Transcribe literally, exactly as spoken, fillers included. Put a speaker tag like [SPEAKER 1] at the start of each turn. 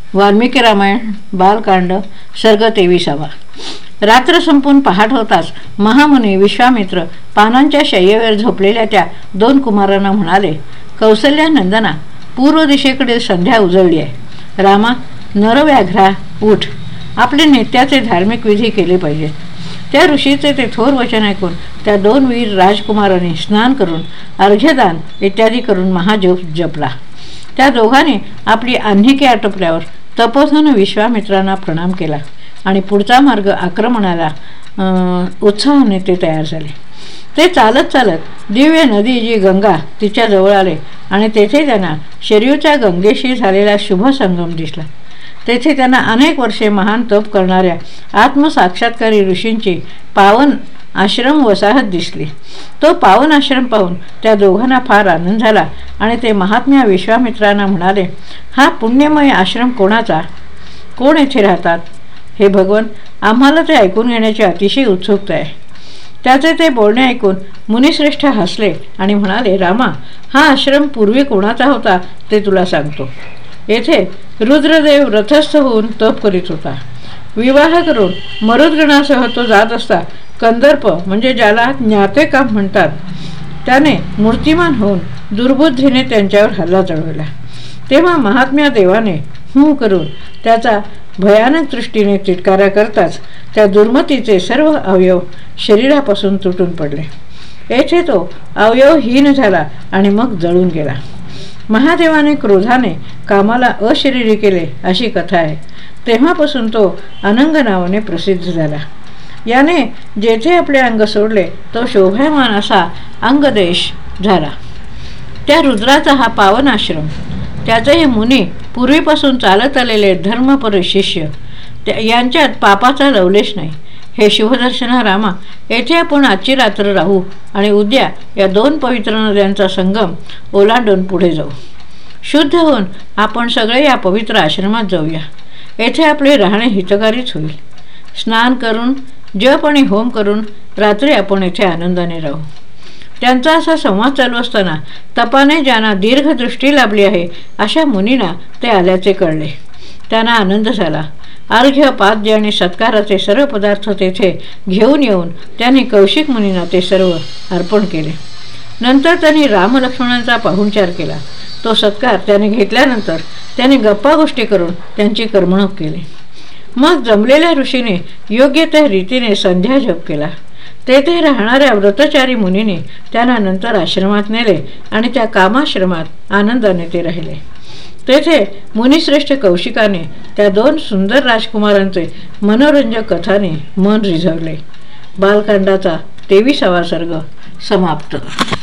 [SPEAKER 1] वाल्मिकी रामायण बालकांड सर्ग तेविसावा. रात्र संपून पहाट होताच महामुनी विश्वामित्र पानांच्या शय्येवर झोपलेल्या त्या दोन कुमारांना म्हणाले, कौसल्यानंदना, पूर्व दिशेकडे संध्या उजळली आहे. रामा, नरव्याघ्रा, उठ. आपले नित्याचे धार्मिक विधी केले पाहिजेत. त्या ऋषीचे ते थोर वचन ऐकून त्या दोन वीर राजकुमारांनी स्नान करून अर्घ्यदान इत्यादी करून महाजप जपला. त्या दोघांनी आपली आन्हिके आटोपल्यावर तपोधन विश्वामित्रांना प्रणाम केला आणि पुढचा मार्ग आक्रमणाला उत्साहाने ते तयार झाले. ते चालत चालत दिव्य नदी जी गंगा तिच्या जवळ आले आणि तेथे त्यांना शरयूच्या गंगेशी झालेला शुभ संगम दिसला. तेथे त्यांना अनेक वर्षे महान तप करणाऱ्या आत्मसाक्षात्कारी ऋषींची पावन आश्रम वसाहत दिसली. तो पावन आश्रम पाहून त्या दोघांना फार आनंद झाला आणि ते महात्म्या विश्वामित्रांना म्हणाले, हा पुण्यमय आश्रम कोणाचा? कोण येथे राहतात? हे भगवन, आम्हाला ते ऐकून घेण्याची अतिशय उत्सुकता आहे. त्याचे ते बोलणे ऐकून मुनिश्रेष्ठ हसले आणि म्हणाले, रामा, हा आश्रम पूर्वी कोणाचा होता ते तुला सांगतो. येथे रुद्रदेव रथस्थ होऊन तप करीत होता. विवाह करून मरुद्गणासह तो जात असता कंदर्प म्हणजे ज्याला ज्ञाते काम म्हणतात त्याने मूर्तिमान होऊन दुर्बुद्धीने त्यांच्यावर हल्ला चढवला. तेव्हा महात्म्या देवाने हू करून त्याचा भयानक दृष्टीने तिटकारा करताच त्या दुर्मतीचे सर्व अवयव शरीरापासून तुटून पडले. येथे तो अवयवहीन झाला आणि मग जळून गेला. महादेवाने क्रोधाने कामाला अशरीरी केले अशी कथा आहे. तेव्हापासून तो अनंग नावाने प्रसिद्ध झाला. याने जेथे आपले अंग सोडले तो शोभायमान असा अंगदेश झाला. त्या रुद्राचा हा पावन आश्रम, त्याचे हे मुनी पूर्वीपासून चालत आलेले धर्मपर शिष्य, यांच्यात पापाचा लवलेश नाही. हे शुभदर्शना रामा, येथे आपण आजची रात्र राहू आणि उद्या या दोन पवित्र नद्यांचा संगम ओलांडून पुढे जाऊ. शुद्ध होऊन आपण सगळे या पवित्र आश्रमात जाऊया. येथे आपले राहणे हितकारीच होईल. स्नान करून जप आणि होम करून रात्री आपण येथे आनंदाने राहू. त्यांचा असा संवाद चालू असताना तपाने ज्यांना दीर्घदृष्टी लाभली आहे अशा मुनींना ते आल्याचे कळले. त्यांना आनंद झाला. अर्घ्य, पाद्य आणि सत्काराचे सर्व पदार्थ तेथे घेऊन येऊन त्यांनी कौशिक मुनींना ते सर्व अर्पण केले. नंतर त्यांनी रामलक्ष्मणांचा पाहुणचार केला. तो सत्कार त्याने घेतल्यानंतर त्याने गप्पा गोष्टी करून त्यांची करमणूक केली. मग जमलेल्या ऋषीने योग्य त्या रीतीने संध्या जप केला. तेथे राहणाऱ्या व्रतचारी मुनीने त्यांना नंतर आश्रमात नेले आणि त्या कामाश्रमात आनंदाने ते राहिले. तेथे मुनिश्रेष्ठ कौशिकाने त्या दोन सुंदर राजकुमारांचे मनोरंजक कथाने मन रिझवले. बालकांडाचा तेविसावा सर्ग समाप्त.